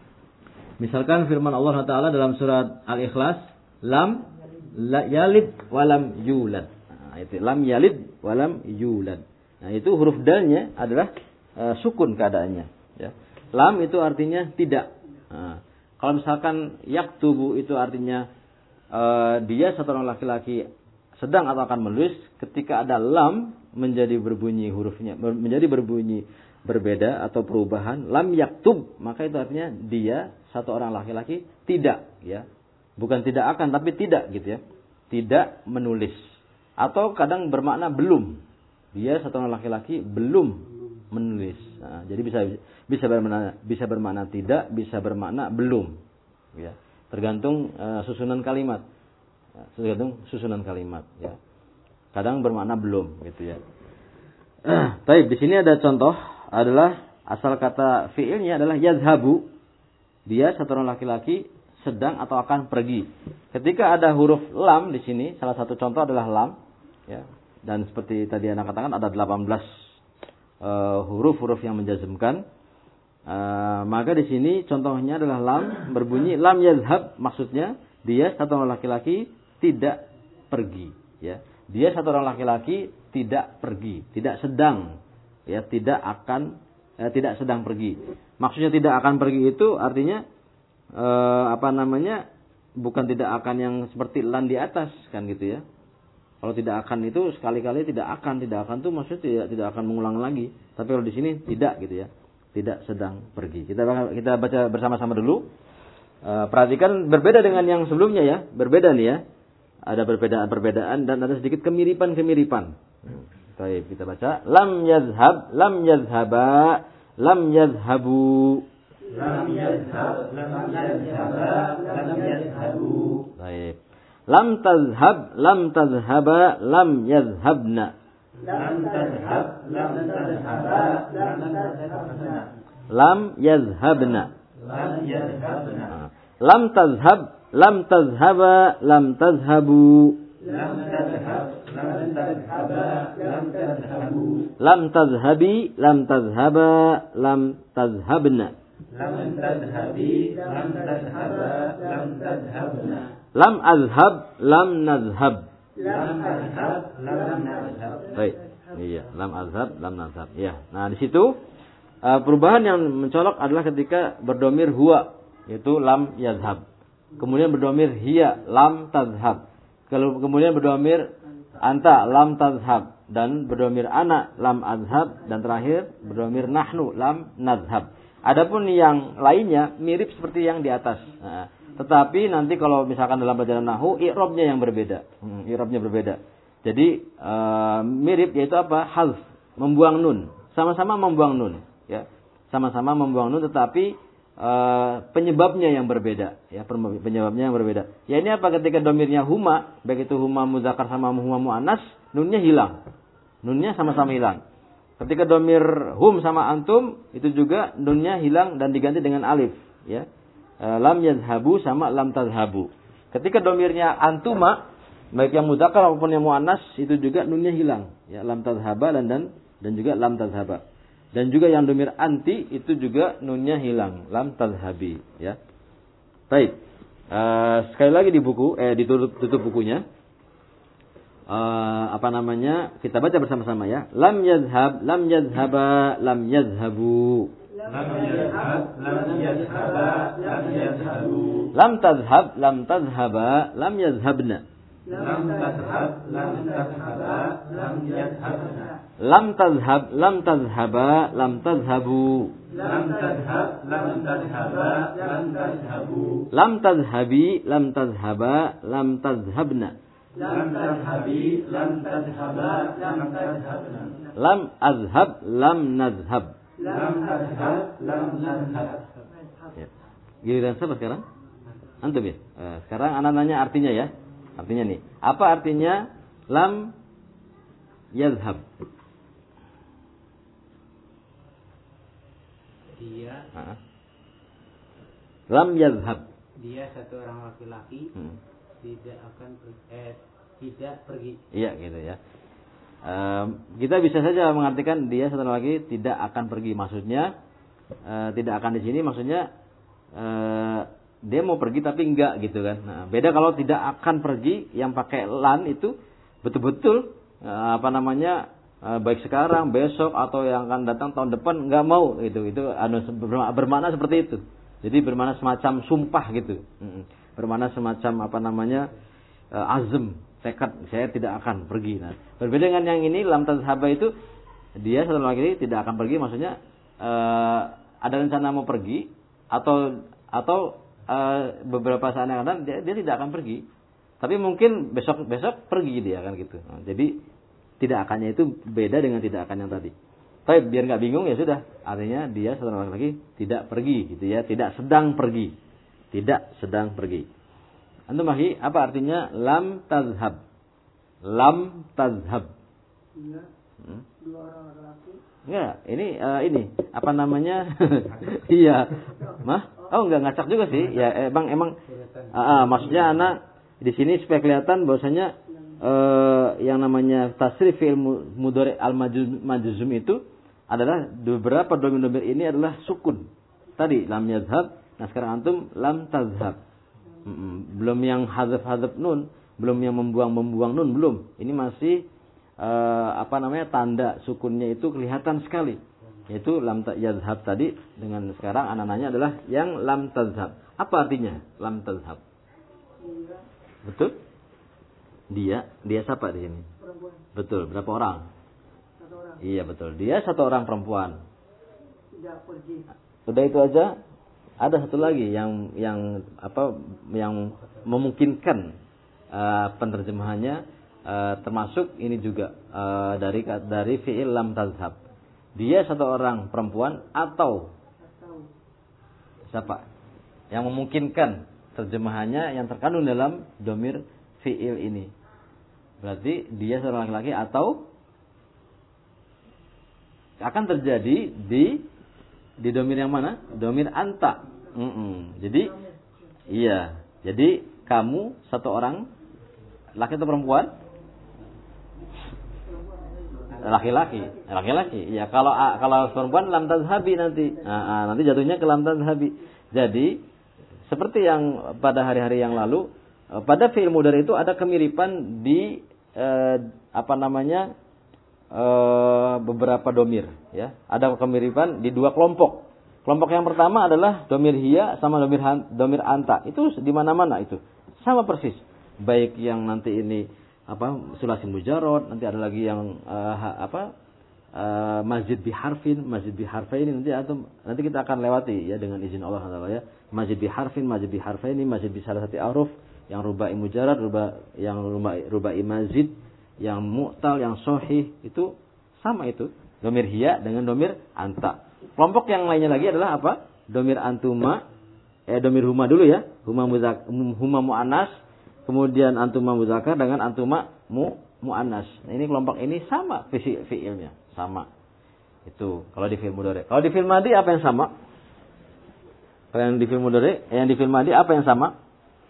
Misalkan firman Allah Taala dalam surat Al-Ikhlas, lam la yalid walam yulad. Nah, itu lam yalid walam yulad. Nah, itu huruf dalnya adalah uh, sukun keadaannya ya. Lam itu artinya tidak. Nah, kalau misalkan yaktubu itu artinya uh, dia satu orang laki-laki sedang atau akan menulis, ketika ada lam menjadi berbunyi hurufnya, menjadi berbunyi berbeda atau perubahan, lam yaktub, maka itu artinya dia satu orang laki-laki tidak, ya. Bukan tidak akan, tapi tidak gitu ya. Tidak menulis. Atau kadang bermakna belum. Dia satu orang laki-laki belum menulis. Nah, jadi bisa bisa bermakna bisa bermakna tidak, bisa bermakna belum. Ya. Tergantung uh, susunan kalimat. Tergantung susunan kalimat, ya. Kadang bermakna belum gitu ya. Baik, di sini ada contoh adalah asal kata fiilnya adalah yazhabu. Dia satu orang laki-laki sedang atau akan pergi. Ketika ada huruf lam di sini, salah satu contoh adalah lam, ya. Dan seperti tadi Anda katakan ada delapan belas uh, huruf-huruf yang menjazmkan. Uh, maka di sini contohnya adalah lam berbunyi lam yazhab, maksudnya dia satu orang laki-laki tidak pergi, ya. Dia satu orang laki-laki tidak pergi, tidak sedang, ya, tidak akan, eh, tidak sedang pergi. Maksudnya tidak akan pergi itu artinya eh, apa namanya? Bukan tidak akan yang seperti lan di atas, kan gitu ya. Kalau tidak akan itu sekali-kali tidak akan, tidak akan itu maksudnya tidak tidak akan mengulang lagi. Tapi kalau di sini tidak gitu ya, tidak sedang pergi. Kita kita baca bersama-sama dulu. Eh, perhatikan berbeda dengan yang sebelumnya ya, berbeda nih ya. Ada perbedaan-perbedaan dan ada sedikit kemiripan-kemiripan. Baik, kita baca. Lam yazhab, lam yazhaba, lam yazhabu. Lam yazhab, lam yazhaba, lam yazhabu. Baik. Lam tazhab, lam tazhaba, lam yazhabna. Lam tazhab, lam tazhaba, lam tazhabna. Lam yazhabna. Lam yazhabna. Lam tazhab, lam tazhaba, lam tazhabu. Lam tazhab, lam tazhaba, lam tazhabu. Lam tazhabi, lam tazhaba, lam tazhabna. Lam tazhabi, lam tazhaba, lam tazhabna. Lam azhab, lam nazhab. Lam azhab, lam nazhab. Baik. Iya, lam azhab, lam nazhab. Ya. Nah, di situ uh, perubahan yang mencolok adalah ketika berdomir huwa, yaitu lam yazhab. Kemudian berdomir hiya, lam tazhab. Kalau kemudian berdomir anta, lam tazhab, dan berdomir ana, lam azhab, dan terakhir berdomir nahnu, lam nazhab. Adapun yang lainnya mirip seperti yang di atas. Nah, tetapi nanti kalau misalkan dalam pelajaran nahwu, i'rabnya yang berbeda. Hmm, i'rabnya berbeda. Jadi uh, mirip yaitu apa? Hazf, membuang nun. Sama-sama membuang nun, ya. Sama-sama membuang nun, tetapi Uh, penyebabnya yang berbeda, ya, penyebabnya yang berbeda. Ya, ini apa? Ketika domirnya huma, baik itu huma muzakkar sama huma muannas, nunnya hilang, nunnya sama-sama hilang. Ketika domir hum sama antum, itu juga nunnya hilang dan diganti dengan alif, ya. Uh, lam yazhabu sama lam tazhabu. Ketika domirnya antuma, baik yang muzakkar maupun yang muannas, itu juga nunnya hilang, ya, lam tazhaba dan dan dan juga lam tazhaba. Dan juga yang domir anti itu juga nunnya hilang, lam tazhabi, ya. Baik. Uh, sekali lagi di buku, eh ditutup tutup bukunya. Uh, apa namanya? Kita baca bersama-sama ya. Lam yazhab, lam yazhaba, lam yazhabu. Lam yazhab, lam yazhaba, lam yazhabu. Lam tazhab, lam tazhaba, lam yazhabna. Lam tazhab, lam tazhaba, lam yazhabna. Lam tazhab, lam tazhaba, lam tazhabu. Lam tazhab, lam tazhaba, lam tazhabu. Lam tazhabi, lam tazhaba, lam tazhabna. Lam tazhabi, lam tazhaba, lam tazhabna. Lam azhab, lam nazhab. Lam azhab, lam nazhab. Ya. Giliran siapa sekarang? Antum ya. Eh, sekarang anak nanya artinya ya. Artinya nih. Apa artinya lam yazhab? Dia Ha? Lam yazhab. dia satu orang laki-laki Hmm. tidak akan pergi, eh, tidak pergi. Iya gitu ya. Um, kita bisa saja mengartikan dia satu lagi tidak akan pergi. Maksudnya uh, tidak akan di sini maksudnya uh, dia mau pergi tapi enggak gitu kan. Nah, beda kalau tidak akan pergi yang pakai lan itu betul-betul uh, apa namanya uh, baik sekarang, besok atau yang akan datang tahun depan enggak mau gitu. Itu anu bermakna seperti itu. Jadi bermakna semacam sumpah gitu. Bermakna semacam apa namanya uh, azm tekad saya tidak akan pergi. Nah, berbeda dengan yang ini lam tazhaba itu dia satu lagi tidak akan pergi, maksudnya uh, ada rencana mau pergi atau atau uh, beberapa saat yang akan dia, dia tidak akan pergi. Tapi mungkin besok-besok pergi dia kan gitu. Nah, jadi tidak akannya itu beda dengan tidak akan yang tadi. Tapi biar nggak bingung ya sudah, artinya dia satu lagi tidak pergi gitu ya, tidak sedang pergi. Tidak sedang pergi. Antum mahi, apa artinya lam tazhab? Lam tazhab. Iya. Hmm? Dua orang laki. Enggak, ini uh, ini apa namanya? Iya. Mah? Oh enggak ngacak juga sih. Ya emang emang uh, uh, maksudnya anak di sini supaya kelihatan bahwasanya uh, yang namanya tasrif fi'il mudhari al majzum itu adalah beberapa domir-domir ini adalah sukun. Tadi lam yazhab, nah sekarang antum lam tazhab. Mm-mm. Belum yang hazaf-hazaf nun, belum yang membuang-membuang nun, belum. Ini masih uh, apa namanya tanda sukunnya itu kelihatan sekali. Yaitu lam yazhab tadi dengan sekarang anak-anaknya adalah yang lam tazhab. Apa artinya lam tazhab? Iya. Betul? Dia, dia siapa di sini? Perempuan. Betul, berapa orang? Satu orang. Iya betul, dia satu orang perempuan. Tidak pergi. Sudah itu aja. Ada satu lagi yang yang apa yang memungkinkan uh, penerjemahannya uh, termasuk ini juga uh, dari dari fi'il lam tazhab. Dia satu orang perempuan atau siapa? Yang memungkinkan terjemahannya yang terkandung dalam domir fi'il ini. Berarti dia seorang laki-laki atau akan terjadi di di domir yang mana? Domir anta. Mm-mm. Jadi iya. Jadi kamu satu orang laki atau perempuan? Laki-laki. Laki-laki. Ya kalau kalau perempuan lam tazhabi nanti. Nah, nanti jatuhnya ke lam tazhabi. Jadi seperti yang pada hari-hari yang lalu pada fi'il mudhari itu ada kemiripan di eh, apa namanya? Uh, beberapa domir ya, ada kemiripan di dua kelompok. Kelompok yang pertama adalah domir hiya sama domir han, domir anta. Itu di mana-mana itu sama persis. Baik yang nanti ini apa sulasi mujarrad, nanti ada lagi yang uh, apa uh, masjid biharfin, masjid biharfaini nanti atau nanti kita akan lewati ya dengan izin Allah Taala ya. Masjid biharfin, masjid biharfaini, masjid bi salasati ahruf, yang rubai mujarrad, ruba yang rubai rubai mazid, yang mu'tal, yang sahih itu sama itu. Domir hiya dengan domir anta. Kelompok yang lainnya lagi adalah apa? Domir antuma, eh domir huma dulu ya. Huma muzak, huma mu'annas, kemudian antuma muzakkar dengan antuma mu mu'annas. Nah, ini kelompok ini sama fi'il fi'ilnya, sama. Itu kalau di fi'il mudhari. Kalau di fi'il madhi apa yang sama? Kalau yang di fi'il mudhari, eh, yang di fi'il madhi apa yang sama?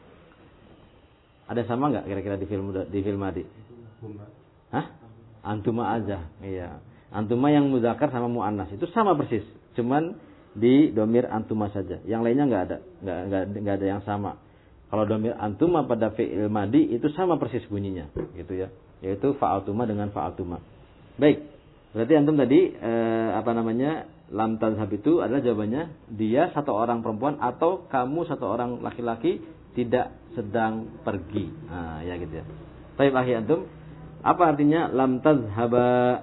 Ada sama enggak kira-kira di fi'il mudhari, di fi'il madhi? Hah? Antuma aja. Iya. Antuma yang muzakkar sama muannas itu sama persis. Cuman di domir antuma saja. Yang lainnya enggak ada. Enggak enggak enggak ada yang sama. Kalau domir antuma pada fi'il madhi itu sama persis bunyinya, gitu ya. Yaitu fa'altuma dengan fa'altuma. Baik. Berarti antum tadi eh, apa namanya? Lam tazhab itu adalah jawabannya dia satu orang perempuan atau kamu satu orang laki-laki tidak sedang pergi. Nah, ya gitu ya. Baik, akhi antum. Apa artinya lam tazhaba?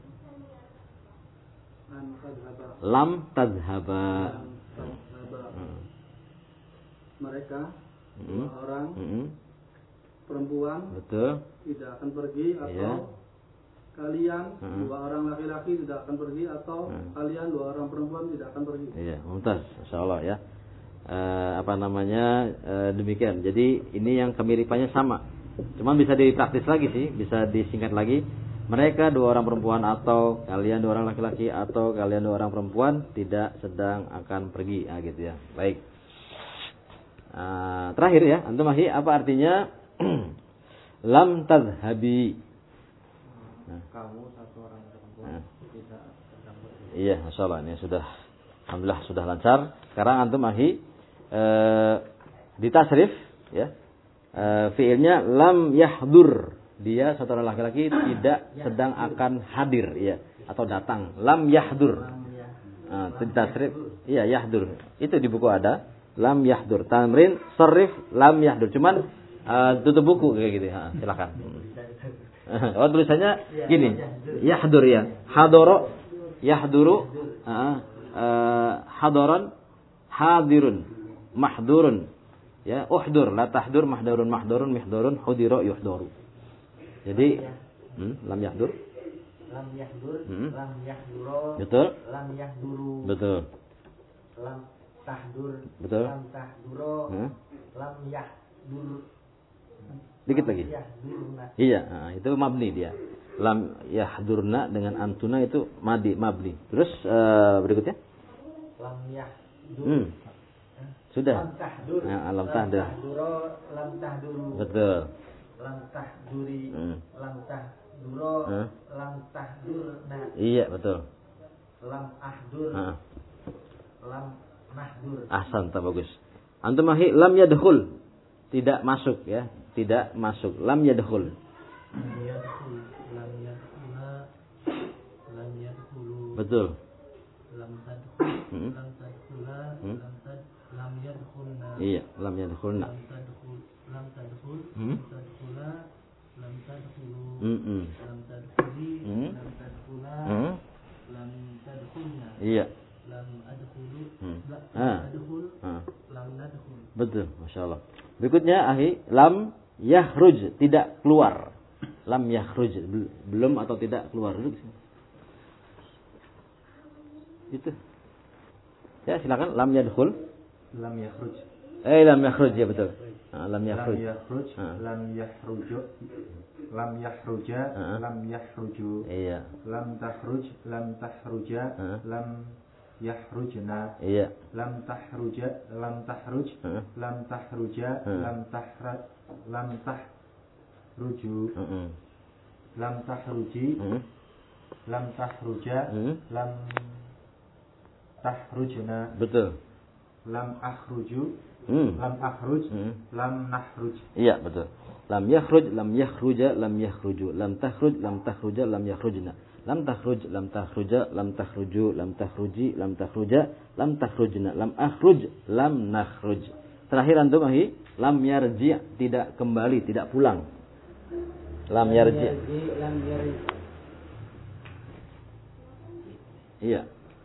Lam tazhaba. Hmm. Mereka Hmm. dua orang Hmm. perempuan Betul. tidak akan pergi atau Iya. kalian Hmm. dua orang laki-laki tidak akan pergi atau Hmm. kalian dua orang perempuan tidak akan pergi. Iya, mumtaz, insyaallah ya. E, apa namanya e, demikian. Jadi ini yang kemiripannya sama. Cuma bisa dipraktis lagi sih, bisa disingkat lagi. Mereka dua orang perempuan atau kalian dua orang laki-laki atau kalian dua orang perempuan tidak sedang akan pergi, ah gitu ya. Baik. Uh, terakhir ya, antum mahi apa artinya lam tazhabi? Nah. Kamu satu orang perempuan Nah. tidak sedang pergi. Iya, masyaallah ini sudah alhamdulillah sudah lancar. Sekarang antum mahi uh, ditasrif ya. Uh, fiilnya lam yahdur, dia satu orang laki-laki tidak sedang akan hadir ya atau datang. Lam yahdur. Nah, tasrif iya yahdur. Itu di buku ada lam yahdur. Tamrin sarif lam yahdur. Cuman uh, tutup buku kayak gitu. Ha, silakan. Oh, tulisannya gini. Yahdur ya. Hadoro yahduru uh, uh, hadaran hadirun mahdurun. Ya, uhdur la tahdur mahdurun mahdurun mihdurun hudira yuhdaru. Jadi hmm, lam yahdur lam yahdur hmm. lam yahduro betul lam yahduru betul lam tahdur betul lam tahduro hmm. lam yahdur dikit lagi yahdurna. Iya, nah, itu mabni dia. Lam yahdurna dengan antuna itu madi mabni. Terus uh, berikutnya lam yahdur hmm. sudah lam tahdur ya, lam lam tahdur tahduro lam tahduru betul lam tahduri hmm. lam tahduro hmm. lam tahdurna. Iya betul. Lam ahdur Ha. lam nahdur. Ahsan, tak bagus. Antum ahi lam yadkhul, tidak masuk ya, tidak masuk. Lam yadkhul. Lam yadkhul lam yadkhula lam yadkhulu. Betul. Lam tadkhul Hmm. lam tadkhula Hmm. lam tad lam yadkhulna. Iya, lam yadkhulna. Lam tadkhul lam tadkhul Hmm. lam tadkhula lam tadkhulu. Mm-mm. Lam tadkhuli Hmm. lam tadkhula Hmm. lam tadkhulna. Iya. Lam adkhulu Hmm. lam Ah. adkhul Ah. lam nadkhul. Betul, masya Allah. Berikutnya ahi lam yahruj, tidak keluar. Lam yahruj, bel- belum atau tidak keluar. Duduk sini. Itu. Ya silakan. Lam yadkhul. Lam yakhruj. Eh lam yahruj ya betul. Ah, lam Lam yahruj. yakhruj. Ah. Lam yahruju. Lam yahruja. Ah. Lam yahruju. Iya. Lam tahruj. Lam tahruja. Ah. Lam yahrujna. Iya. Lam tahruja. Lam tahruj. Ah. Lam tahruja. Ah. Lam tahra. Lam tahruju. Mm-mm. Lam tahruji. Mm. Lam tahruja. Mm. Lam tahrujna. Betul. Lam akhruju. Mm. Lam akhruj. Mm. Lam nahruj. Iya betul. Lam yakhruj, lam yakhruja, lam yakhruju, lam takhruj, lam takhruja, lam yakhrujna. Lam takhruj, lam takhruja, lam takhruju, lam takhruji, lam takhruja, lam takhrujna. Lam akhruj, lam nakhruj. Terakhir antum ahi, lam yarji, tidak kembali, tidak pulang. Lam yarji. lam yarji Iya,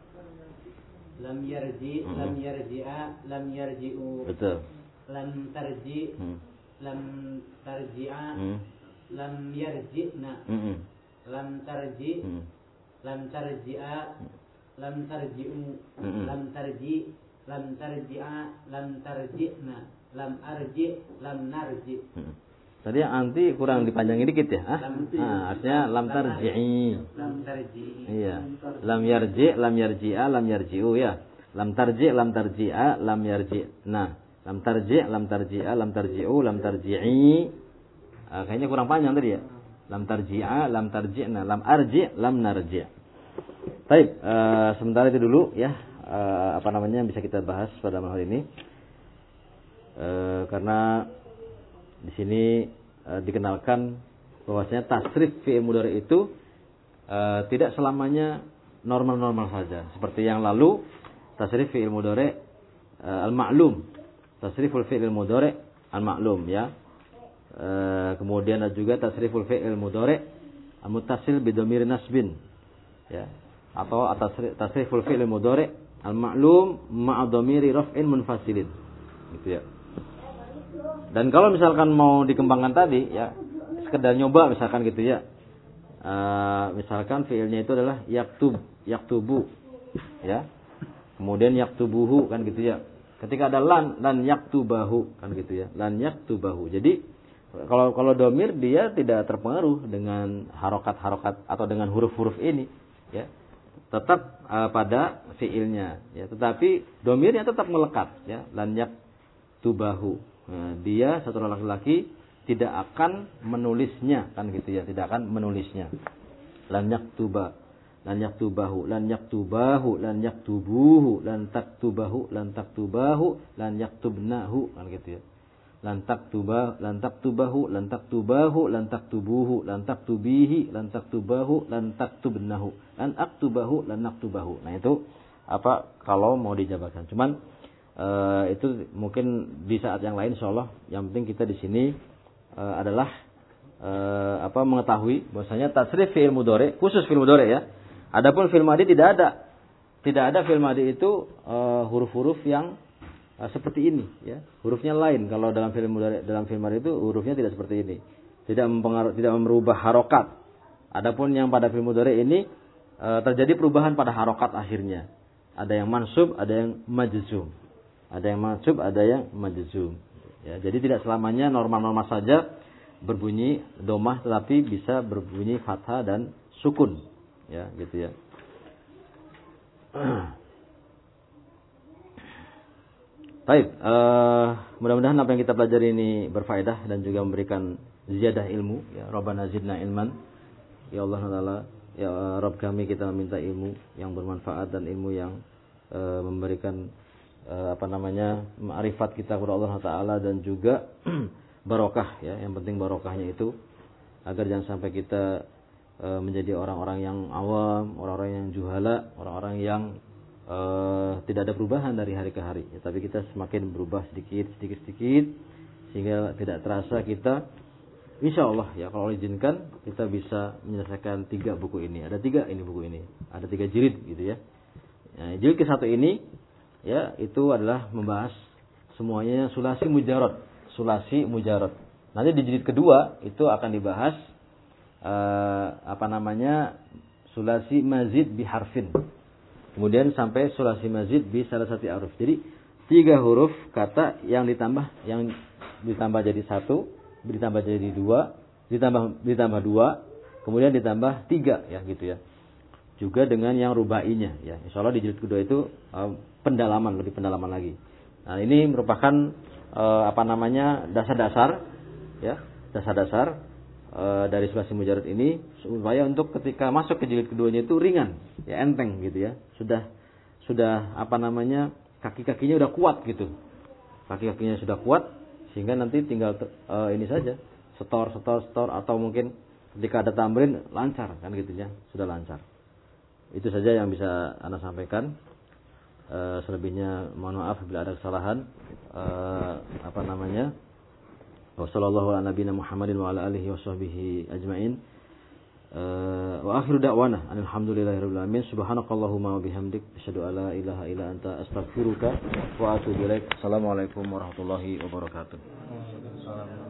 lam yarji Hmm. lam yarji'a lam yarji'u betul. lam tarji Hmm. lam tarji'a Hmm. lam yarji'na Mm-mm. lam tarji Hmm. lam tarji'a lam tarji'u Mm-mm. lam tarji lam tarji'a lam tarji'na lam arji lam narji. Hmm. Tadi yang anti kurang dipanjangin dikit ya. Ah? Lam- Ah, artinya lam tarji'i. lam tarji Iya. Lam yarji, lam yarji'a, lam yarji'u ya. Lam tarji, lam tarji'a, lam yarji'. Nah, lam tarji, lam tarji'a, lam tarji'u, lam tarji'i. Ah, kayaknya kurang panjang tadi ya. Lam tarji'a, lam tarji'na, lam arji', lam narji'. Baik, eh, sementara itu dulu ya. Eh, apa namanya yang bisa kita bahas pada malam hari ini. Eh, karena di sini eh, dikenalkan bahwasanya tasrif fi'il mudhari itu eh, tidak selamanya normal-normal saja. Seperti yang lalu tasrif fi'il mudhari eh, al-ma'lum, tasriful fi'il mudhari al-ma'lum ya. Eh, kemudian ada juga tasriful fi'il mudhari al-muttasil bi dhamir nasbin ya. Atau tasrif tasriful fi'il mudhari al-ma'lum ma'a dhamiri raf'in munfasilin. Gitu ya. Dan kalau misalkan mau dikembangkan tadi ya, sekedar nyoba misalkan gitu ya. Uh, misalkan fiilnya itu adalah yaktub, yaktubu ya. Kemudian yaktubuhu kan gitu ya. Ketika ada lan, lan yaktubahu kan gitu ya. Lan yaktubahu. Jadi kalau kalau domir dia tidak terpengaruh dengan harokat-harokat atau dengan huruf-huruf ini ya. Tetap uh, pada fiilnya ya. Tetapi domirnya tetap melekat ya. Lan yaktubahu. Nah, dia satu orang laki-laki tidak akan menulisnya kan gitu ya, tidak akan menulisnya. Lan yaktuba, lan yaktubahu, lan yaktubahu, lan yaktubuhu, lan taktubahu, lan taktubahu, lan yaktubnahu kan gitu ya. Lan taktuba, lan taktubahu, lan taktubahu, lan taktubuhu, lan taktubihi, lan taktubahu, lan taktubnahu, lan aktubahu, lan naktubahu. Nah itu apa kalau mau dijabarkan. Cuman uh, itu mungkin di saat yang lain insyaallah. Yang penting kita di sini uh, adalah uh, apa mengetahui bahwasanya tasrif fi'il mudhari khusus fi'il mudhari ya. Adapun fi'il madhi tidak ada. Tidak ada fi'il madhi itu uh, huruf-huruf yang uh, seperti ini ya. Hurufnya lain. Kalau dalam fi'il mudhari dalam fi'il madhi itu hurufnya tidak seperti ini. Tidak mempengaruhi, tidak merubah harokat. Adapun yang pada fi'il mudhari ini uh, terjadi perubahan pada harokat akhirnya. Ada yang mansub, ada yang majzum. Ada yang mansub, ada yang majzum. Ya, jadi tidak selamanya normal-normal saja berbunyi domah, tetapi bisa berbunyi fathah dan sukun. Ya, gitu ya. Baik, uh, mudah-mudahan apa yang kita pelajari ini berfaedah dan juga memberikan ziyadah ilmu. Ya, Rabbana zidna ilman. Ya Allah Taala, ya Rabb kami, kita meminta ilmu yang bermanfaat dan ilmu yang uh, memberikan uh, apa namanya ma'rifat kita kepada Allah Taala dan juga barokah ya. Yang penting barokahnya itu agar jangan sampai kita uh, menjadi orang-orang yang awam, orang-orang yang juhala, orang-orang yang uh, tidak ada perubahan dari hari ke hari. Ya, tapi kita semakin berubah sedikit, sedikit, sedikit sehingga tidak terasa kita insya Allah ya kalau izinkan kita bisa menyelesaikan tiga buku ini. Ada tiga ini buku ini. Ada tiga jilid gitu ya. Nah, jilid ke satu ini ya itu adalah membahas semuanya sulasi mujarad. Sulasi mujarad. Nanti di jilid kedua itu akan dibahas uh, apa namanya sulasi mazid bi harfin. Kemudian sampai sulasi mazid bi salah satu huruf. Jadi tiga huruf kata yang ditambah yang ditambah jadi satu, ditambah jadi dua, ditambah ditambah dua, kemudian ditambah tiga ya gitu ya. Juga dengan yang rubainya ya. Insyaallah di jilid kedua itu uh, pendalaman, lebih pendalaman lagi. Nah, ini merupakan uh, apa namanya dasar-dasar ya, dasar-dasar uh, dari sulasi mujarad ini supaya untuk ketika masuk ke jilid keduanya itu ringan, ya enteng gitu ya. Sudah sudah apa namanya kaki-kakinya udah kuat gitu. Kaki-kakinya sudah kuat sehingga nanti tinggal uh, ini saja setor setor setor atau mungkin ketika ada tamrin lancar kan gitu ya, sudah lancar. Itu saja yang bisa Anda sampaikan. Uh, selebihnya mohon maaf bila ada kesalahan. Uh, apa namanya? Wassallallahu ala nabiyina Muhammadin wa ala alihi washabbihi ajmain. Uh, wa akhiru da'wana alhamdulillahirabbil alamin. Subhanakallahumma wa bihamdik asyhadu an la ilaha illa anta astaghfiruka wa atubu ilaik. Assalamualaikum warahmatullahi wabarakatuh.